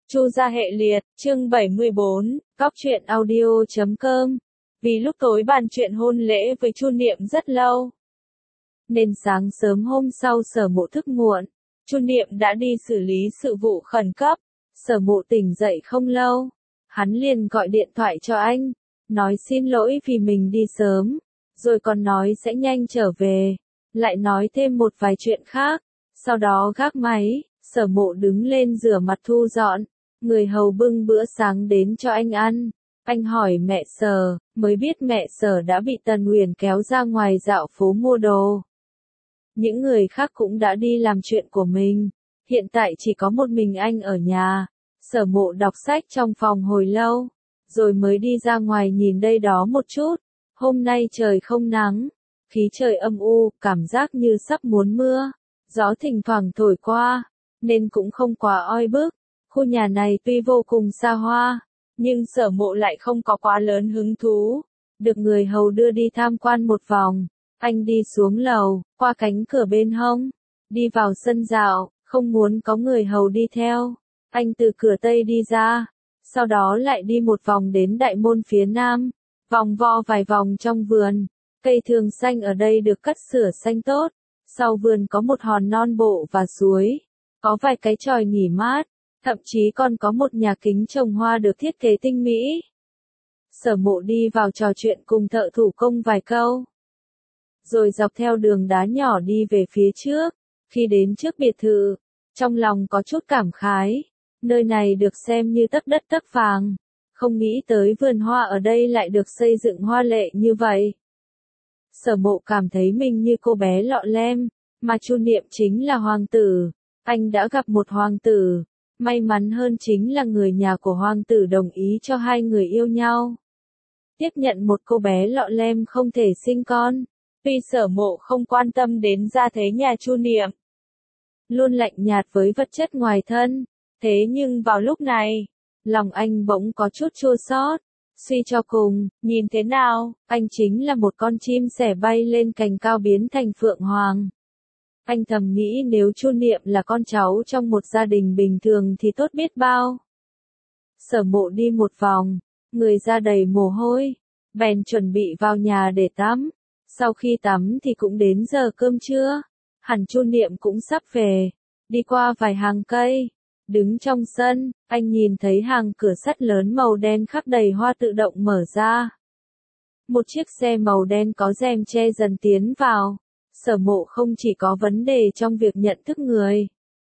Chu gia hệ liệt, chương 74, góc truyện audio.com. Vì lúc tối bàn chuyện hôn lễ với Chu Niệm rất lâu, nên sáng sớm hôm sau Sở Mộ thức muộn, Chu Niệm đã đi xử lý sự vụ khẩn cấp. Sở Mộ tỉnh dậy không lâu, hắn liền gọi điện thoại cho anh, nói xin lỗi vì mình đi sớm, rồi còn nói sẽ nhanh trở về, lại nói thêm một vài chuyện khác. Sau đó gác máy, Sở Mộ đứng lên rửa mặt thu dọn, người hầu bưng bữa sáng đến cho anh ăn. Anh hỏi mẹ Sở, mới biết mẹ Sở đã bị Tần Uyển kéo ra ngoài dạo phố mua đồ. Những người khác cũng đã đi làm chuyện của mình, hiện tại chỉ có một mình anh ở nhà. Sở Mộ đọc sách trong phòng hồi lâu, rồi mới đi ra ngoài nhìn đây đó một chút. Hôm nay trời không nắng, khí trời âm u, cảm giác như sắp muốn mưa, gió thỉnh thoảng thổi qua, nên cũng không quá oi bức. Khu nhà này tuy vô cùng xa hoa, nhưng Sở Mộ lại không có quá lớn hứng thú. Được người hầu đưa đi tham quan một vòng, anh đi xuống lầu, qua cánh cửa bên hông, đi vào sân dạo, không muốn có người hầu đi theo. Anh từ cửa Tây đi ra, sau đó lại đi một vòng đến đại môn phía Nam, vòng vo vài vòng trong vườn. Cây thường xanh ở đây được cắt sửa xanh tốt, sau vườn có một hòn non bộ và suối, có vài cái chòi nghỉ mát, thậm chí còn có một nhà kính trồng hoa được thiết kế tinh mỹ. Sở Mộ đi vào trò chuyện cùng thợ thủ công vài câu, rồi dọc theo đường đá nhỏ đi về phía trước. Khi đến trước biệt thự, trong lòng có chút cảm khái, nơi này được xem như tấc đất tấc vàng, không nghĩ tới vườn hoa ở đây lại được xây dựng hoa lệ như vậy. Sở Mộ cảm thấy mình như cô bé lọ lem, mà Chu Niệm chính là hoàng tử. Anh đã gặp một hoàng tử, may mắn hơn chính là người nhà của hoàng tử đồng ý cho hai người yêu nhau. Tiếp nhận một cô bé lọ lem không thể sinh con. Tuy Sở Mộ không quan tâm đến gia thế nhà Chu Niệm, luôn lạnh nhạt với vật chất ngoài thân, thế nhưng vào lúc này, lòng anh bỗng có chút chua xót. Suy cho cùng, nhìn thế nào, anh chính là một con chim sẻ bay lên cành cao biến thành phượng hoàng. Anh thầm nghĩ nếu Chu Niệm là con cháu trong một gia đình bình thường thì tốt biết bao. Sở Mộ đi một vòng, người ra đầy mồ hôi, bèn chuẩn bị vào nhà để tắm. Sau khi tắm thì cũng đến giờ cơm trưa, hẳn Chu Niệm cũng sắp về. Đi qua vài hàng cây, đứng trong sân, anh nhìn thấy hàng cửa sắt lớn màu đen khắc đầy hoa tự động mở ra. Một chiếc xe màu đen có rèm che dần tiến vào. Sở Mộ không chỉ có vấn đề trong việc nhận thức người,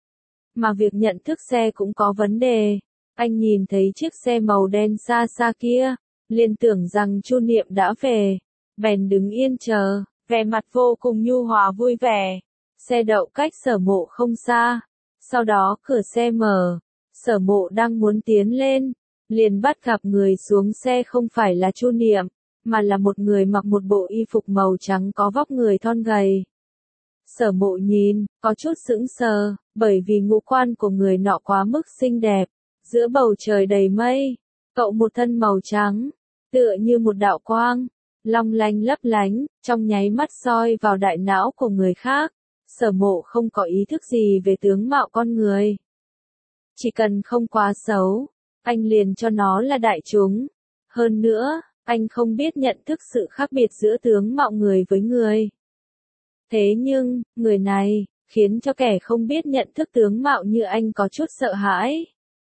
mà việc nhận thức xe cũng có vấn đề. Anh nhìn thấy chiếc xe màu đen xa xa kia, liền tưởng rằng Chu Niệm đã về, bèn đứng yên chờ, vẻ mặt vô cùng nhu hòa vui vẻ. Xe đậu cách Sở Mộ không xa, sau đó cửa xe mở, Sở Mộ đang muốn tiến lên, liền bắt gặp người xuống xe không phải là Chu Niệm, mà là một người mặc một bộ y phục màu trắng có vóc người thon gầy. Sở Mộ nhìn, có chút sững sờ, bởi vì ngũ quan của người nọ quá mức xinh đẹp, giữa bầu trời đầy mây, cậu một thân màu trắng, tựa như một đạo quang, long lanh lấp lánh, trong nháy mắt soi vào đại não của người khác. Sở Mộ không có ý thức gì về tướng mạo con người, chỉ cần không quá xấu, anh liền cho nó là đại chúng. Hơn nữa, anh không biết nhận thức sự khác biệt giữa tướng mạo người với người. Thế nhưng, người này, khiến cho kẻ không biết nhận thức tướng mạo như anh có chút sợ hãi.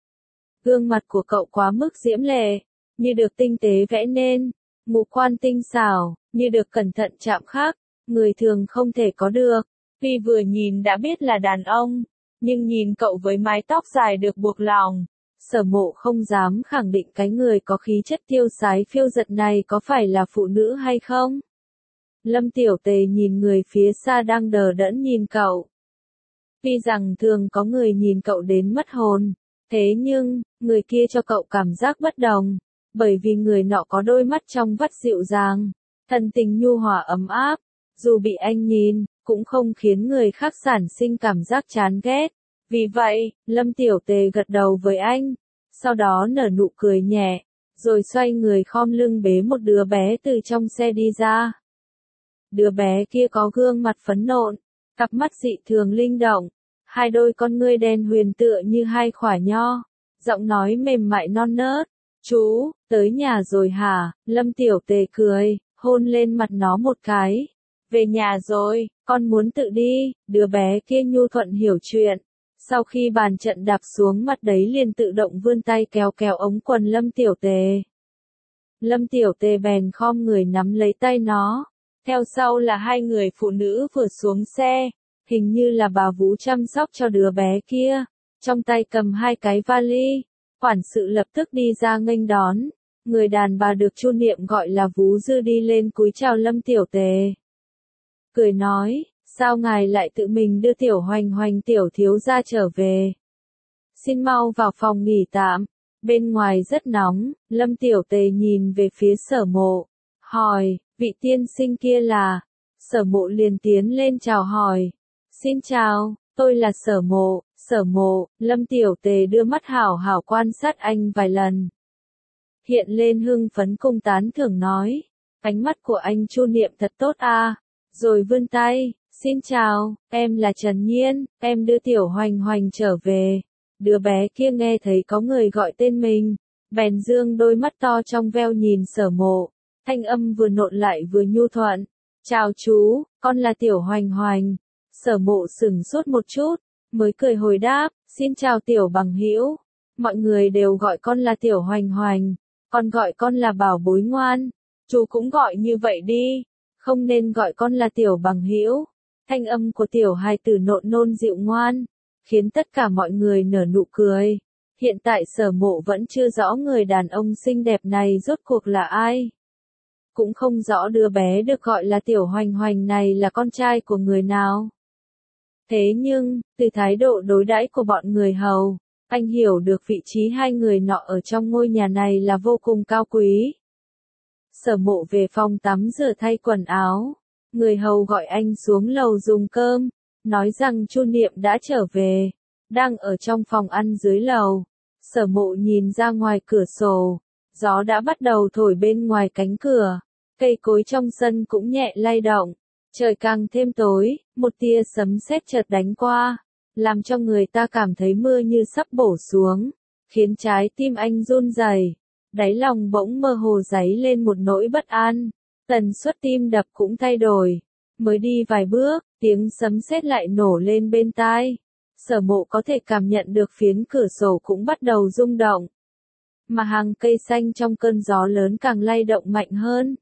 Gương mặt của cậu quá mức diễm lệ, như được tinh tế vẽ nên, ngũ quan tinh xảo, như được cẩn thận chạm khắc, người thường không thể có được. Tuy vừa nhìn đã biết là đàn ông, nhưng nhìn cậu với mái tóc dài được buộc lòng, Sở Mộ không dám khẳng định cái người có khí chất tiêu sái phiêu dật này có phải là phụ nữ hay không. Lâm Tiểu Tề nhìn người phía xa đang đờ đẫn nhìn cậu. Tuy rằng thường có người nhìn cậu đến mất hồn, thế nhưng, người kia cho cậu cảm giác bất đồng, bởi vì người nọ có đôi mắt trong vắt dịu dàng, thần tình nhu hòa ấm áp, dù bị anh nhìn, cũng không khiến người khác sản sinh cảm giác chán ghét. Vì vậy, Lâm Tiểu Tề gật đầu với anh, sau đó nở nụ cười nhẹ, rồi xoay người khom lưng bế một đứa bé từ trong xe đi ra. Đứa bé kia có gương mặt phấn nộn, cặp mắt dị thường linh động, hai đôi con ngươi đen huyền tựa như hai khỏa nho, giọng nói mềm mại non nớt. Chú, tới nhà rồi hả? Lâm Tiểu Tề cười, hôn lên mặt nó một cái. Về nhà rồi, con muốn tự đi, đứa bé kia nhu thuận hiểu chuyện. Sau khi bàn trận đạp xuống mặt đấy liền tự động vươn tay kéo kéo ống quần Lâm Tiểu Tề. Lâm Tiểu Tề bèn khom người nắm lấy tay nó. Theo sau là hai người phụ nữ vừa xuống xe, hình như là bà Vú chăm sóc cho đứa bé kia, trong tay cầm hai cái vali. Quản sự lập tức đi ra nghênh đón, người đàn bà được Chu Niệm gọi là Vú Dư đi lên cúi chào Lâm Tiểu Tề. Cười nói, sao ngài lại tự mình đưa Tiểu Hoành Hoành tiểu thiếu gia trở về? Xin mau vào phòng nghỉ tạm, bên ngoài rất nóng. Lâm Tiểu Tề nhìn về phía Sở Mộ, hỏi, vị tiên sinh kia là? Sở Mộ liền tiến lên chào hỏi. Xin chào, tôi là Sở Mộ. Sở Mộ. Lâm Tiểu Tề đưa mắt hảo hảo quan sát anh vài lần. Hiện lên hưng phấn cùng tán thưởng nói, ánh mắt của anh Chu Niệm thật tốt à. Rồi vươn tay, xin chào, em là Trần Nhiên, em đưa Tiểu Hoành Hoành trở về. Đứa bé kia nghe thấy có người gọi tên mình, bèn dương đôi mắt to trong veo nhìn Sở Mộ, thanh âm vừa nộn lại vừa nhu thuận. Chào chú, con là Tiểu Hoành Hoành. Sở Mộ sửng sốt một chút, mới cười hồi đáp, xin chào Tiểu bằng hữu. Mọi người đều gọi con là Tiểu Hoành Hoành, con gọi con là bảo bối ngoan. Chú cũng gọi như vậy đi, không nên gọi con là Tiểu bằng hữu. Thanh âm của tiểu hài tử nộn nôn dịu ngoan, khiến tất cả mọi người nở nụ cười. Hiện tại Sở Mộ vẫn chưa rõ người đàn ông xinh đẹp này rốt cuộc là ai. Cũng không rõ đứa bé được gọi là Tiểu Hoành Hoành này là con trai của người nào. Thế nhưng, từ thái độ đối đãi của bọn người hầu, anh hiểu được vị trí hai người nọ ở trong ngôi nhà này là vô cùng cao quý. Sở Mộ về phòng tắm rửa thay quần áo, người hầu gọi anh xuống lầu dùng cơm, nói rằng Chu Niệm đã trở về, đang ở trong phòng ăn dưới lầu. Sở Mộ nhìn ra ngoài cửa sổ, gió đã bắt đầu thổi bên ngoài cánh cửa, cây cối trong sân cũng nhẹ lay động. Trời càng thêm tối, một tia sấm sét chợt đánh qua, làm cho người ta cảm thấy mưa như sắp bổ xuống, khiến trái tim anh run rẩy, đáy lòng bỗng mơ hồ dấy lên một nỗi bất an, tần suất tim đập cũng thay đổi. Mới đi vài bước, tiếng sấm sét lại nổ lên bên tai. Sở Mộ có thể cảm nhận được phiến cửa sổ cũng bắt đầu rung động, mà hàng cây xanh trong cơn gió lớn càng lay động mạnh hơn.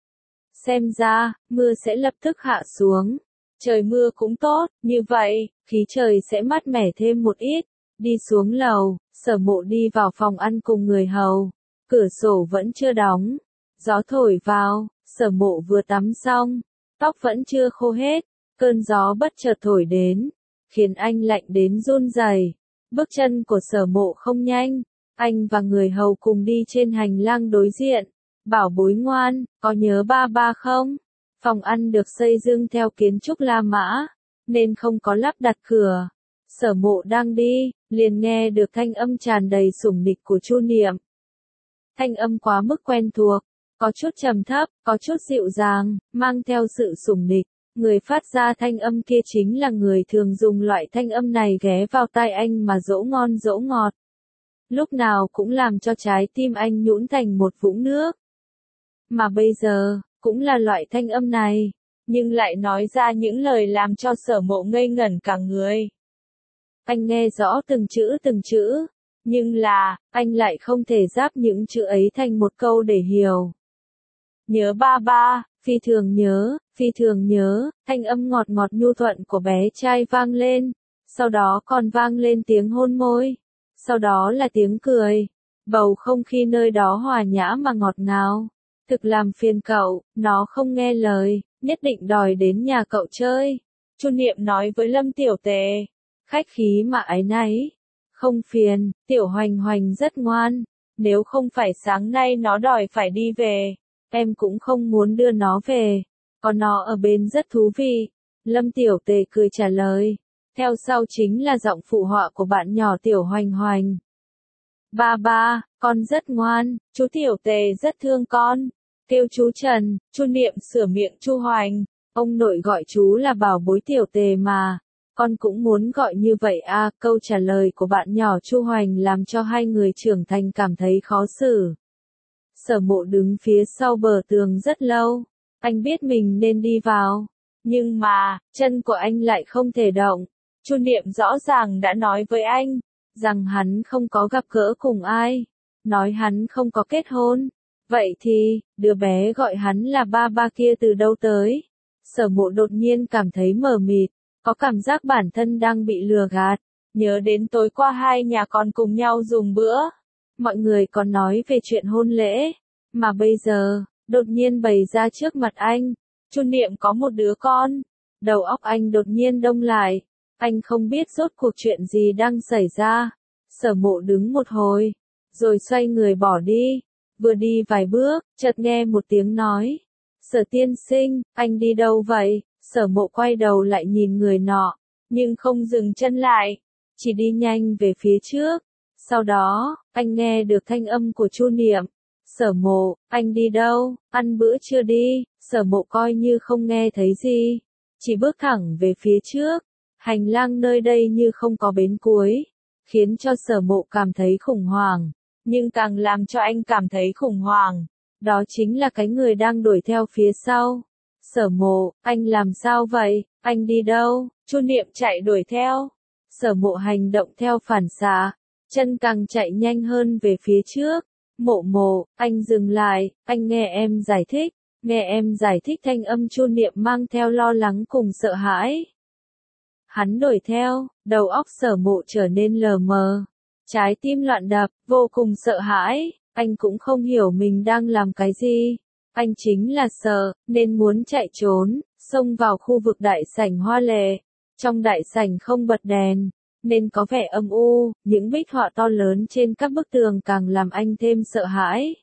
Xem ra, mưa sẽ lập tức hạ xuống. Trời mưa cũng tốt, như vậy, khí trời sẽ mát mẻ thêm một ít. Đi xuống lầu, Sở Mộ đi vào phòng ăn cùng người hầu. Cửa sổ vẫn chưa đóng. Gió thổi vào, Sở Mộ vừa tắm xong. Tóc vẫn chưa khô hết. Cơn gió bất chợt thổi đến, khiến anh lạnh đến run rẩy. Bước chân của Sở Mộ không nhanh. Anh và người hầu cùng đi trên hành lang đối diện. Bảo bối ngoan, có nhớ ba ba không? Phòng ăn được xây dựng theo kiến trúc La Mã, nên không có lắp đặt cửa. Sở Mộ đang đi, liền nghe được thanh âm tràn đầy sủng nịch của Chu Niệm. Thanh âm quá mức quen thuộc, có chút trầm thấp, có chút dịu dàng, mang theo sự sủng nịch. Người phát ra thanh âm kia chính là người thường dùng loại thanh âm này ghé vào tai anh mà dỗ ngon dỗ ngọt. Lúc nào cũng làm cho trái tim anh nhũn thành một vũng nước. Mà bây giờ, cũng là loại thanh âm này, nhưng lại nói ra những lời làm cho Sở Mộ ngây ngẩn cả người. Anh nghe rõ từng chữ, nhưng là, anh lại không thể ráp những chữ ấy thành một câu để hiểu. Nhớ ba ba, phi thường nhớ, thanh âm ngọt ngọt nhu thuận của bé trai vang lên, sau đó còn vang lên tiếng hôn môi, sau đó là tiếng cười, bầu không khí nơi đó hòa nhã mà ngọt ngào. Thực làm phiền cậu, nó không nghe lời, nhất định đòi đến nhà cậu chơi. Chu Niệm nói với Lâm Tiểu Tề, khách khí mà áy náy. Không phiền, Tiểu Hoành Hoành rất ngoan, nếu không phải sáng nay nó đòi phải đi về, em cũng không muốn đưa nó về, có nó ở bên rất thú vị. Lâm Tiểu Tề cười trả lời, theo sau chính là giọng phụ họa của bạn nhỏ Tiểu Hoành Hoành. Ba ba, con rất ngoan, chú Tiểu Tề rất thương con. Kêu chú Trần, Chu Niệm sửa miệng Chu Hoành, ông nội gọi chú là bảo bối Tiểu Tề mà. Con cũng muốn gọi như vậy à, câu trả lời của bạn nhỏ Chu Hoành làm cho hai người trưởng thành cảm thấy khó xử. Sở Mộ đứng phía sau bờ tường rất lâu, anh biết mình nên đi vào, nhưng mà, chân của anh lại không thể động. Chu Niệm rõ ràng đã nói với anh, rằng hắn không có gặp gỡ cùng ai, nói hắn không có kết hôn. Vậy thì, đứa bé gọi hắn là ba ba kia từ đâu tới? Sở Mộ đột nhiên cảm thấy mờ mịt, có cảm giác bản thân đang bị lừa gạt, nhớ đến tối qua hai nhà con cùng nhau dùng bữa. Mọi người còn nói về chuyện hôn lễ, mà bây giờ, đột nhiên bày ra trước mặt anh, Chu Niệm có một đứa con. Đầu óc anh đột nhiên đông lại, anh không biết rốt cuộc chuyện gì đang xảy ra. Sở Mộ đứng một hồi, rồi xoay người bỏ đi. Vừa đi vài bước, chợt nghe một tiếng nói. Sở tiên sinh, anh đi đâu vậy? Sở Mộ quay đầu lại nhìn người nọ, nhưng không dừng chân lại, chỉ đi nhanh về phía trước. Sau đó, anh nghe được thanh âm của Chu Niệm. Sở Mộ, anh đi đâu? Ăn bữa chưa đi? Sở Mộ coi như không nghe thấy gì, chỉ bước thẳng về phía trước. Hành lang nơi đây như không có bến cuối, khiến cho Sở Mộ cảm thấy khủng hoảng. Nhưng càng làm cho anh cảm thấy khủng hoảng, đó chính là cái người đang đuổi theo phía sau. Sở Mộ, anh làm sao vậy? Anh đi đâu? Chu Niệm chạy đuổi theo. Sở Mộ hành động theo phản xạ, chân càng chạy nhanh hơn về phía trước. Mộ Mộ, anh dừng lại, anh nghe em giải thích. Nghe em giải thích, thanh âm Chu Niệm mang theo lo lắng cùng sợ hãi. Hắn đuổi theo, đầu óc Sở Mộ trở nên lờ mờ, trái tim loạn đập, vô cùng sợ hãi. Anh cũng không hiểu mình đang làm cái gì. Anh chính là sợ, nên muốn chạy trốn, xông vào khu vực đại sảnh hoa lệ. Trong đại sảnh không bật đèn, nên có vẻ âm u, những bích họa to lớn trên các bức tường càng làm anh thêm sợ hãi.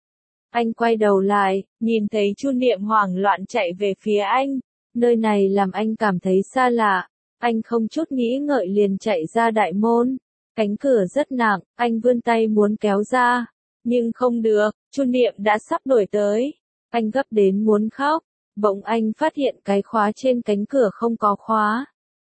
Anh quay đầu lại, nhìn thấy Chu Niệm hoảng loạn chạy về phía anh. Nơi này làm anh cảm thấy xa lạ. Anh không chút nghĩ ngợi liền chạy ra đại môn. Cánh cửa rất nặng, anh vươn tay muốn kéo ra, nhưng không được, Chu Niệm đã sắp đuổi tới. Anh gấp đến muốn khóc, bỗng anh phát hiện cái khóa trên cánh cửa không có khóa.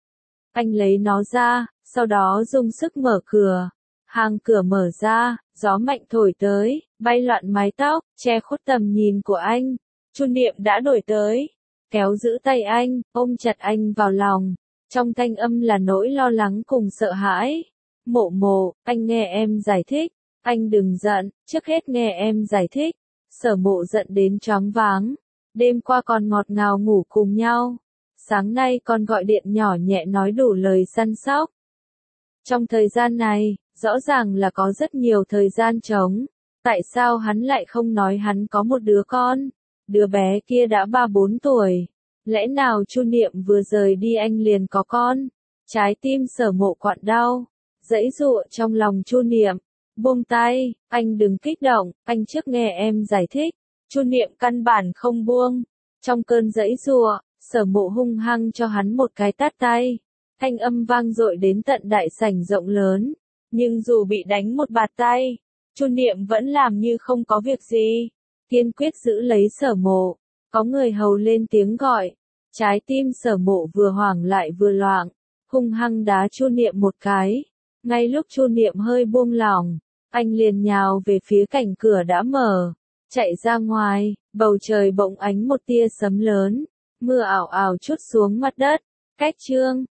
Anh lấy nó ra, sau đó dùng sức mở cửa. Hàng cửa mở ra, gió mạnh thổi tới, bay loạn mái tóc, che khuất tầm nhìn của anh. Chu Niệm đã đuổi tới, kéo giữ tay anh, ôm chặt anh vào lòng. Trong thanh âm là nỗi lo lắng cùng sợ hãi. Mộ Mộ, anh nghe em giải thích. Anh đừng giận, trước hết nghe em giải thích. Sở Mộ giận đến choáng váng. Đêm qua còn ngọt ngào ngủ cùng nhau. Sáng nay còn gọi điện nhỏ nhẹ nói đủ lời săn sóc. Trong thời gian này, rõ ràng là có rất nhiều thời gian trống. Tại sao hắn lại không nói hắn có một đứa con? Đứa bé kia đã 3-4 tuổi. Lẽ nào Chu Niệm vừa rời đi anh liền có con? Trái tim Sở Mộ quặn đau, giãy giụa trong lòng Chu Niệm. Buông tay, anh đừng kích động, anh trước nghe em giải thích. Chu Niệm căn bản không buông. Trong cơn giãy giụa, Sở Mộ hung hăng cho hắn một cái tát tay. Thanh âm vang dội đến tận đại sảnh rộng lớn. Nhưng dù bị đánh một bạt tay, Chu Niệm vẫn làm như không có việc gì, kiên quyết giữ lấy Sở Mộ. Có người hầu lên tiếng gọi. Trái tim Sở Mộ vừa hoảng lại vừa loạn, hung hăng đá Chu Niệm một cái. Ngay lúc Chu Niệm hơi buông lỏng, anh liền nhào về phía cạnh cửa đã mở, chạy ra ngoài. Bầu trời bỗng ánh một tia sấm lớn, mưa ảo ảo trút xuống mặt đất. Cách chương